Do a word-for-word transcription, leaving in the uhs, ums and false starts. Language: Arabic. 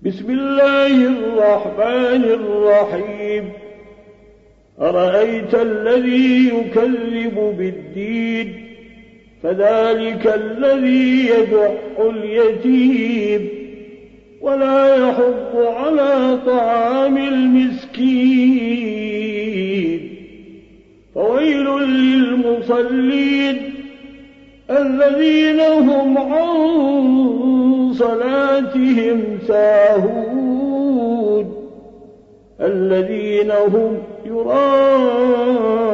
بسم الله الرحمن الرحيم أرأيت الذي يكذب بالدين فذلك الذي يدع اليتيم ولا يحض على طعام المسكين فويل للمصلين الذين هم عن صلاتهم ساهون الذين هم يراءون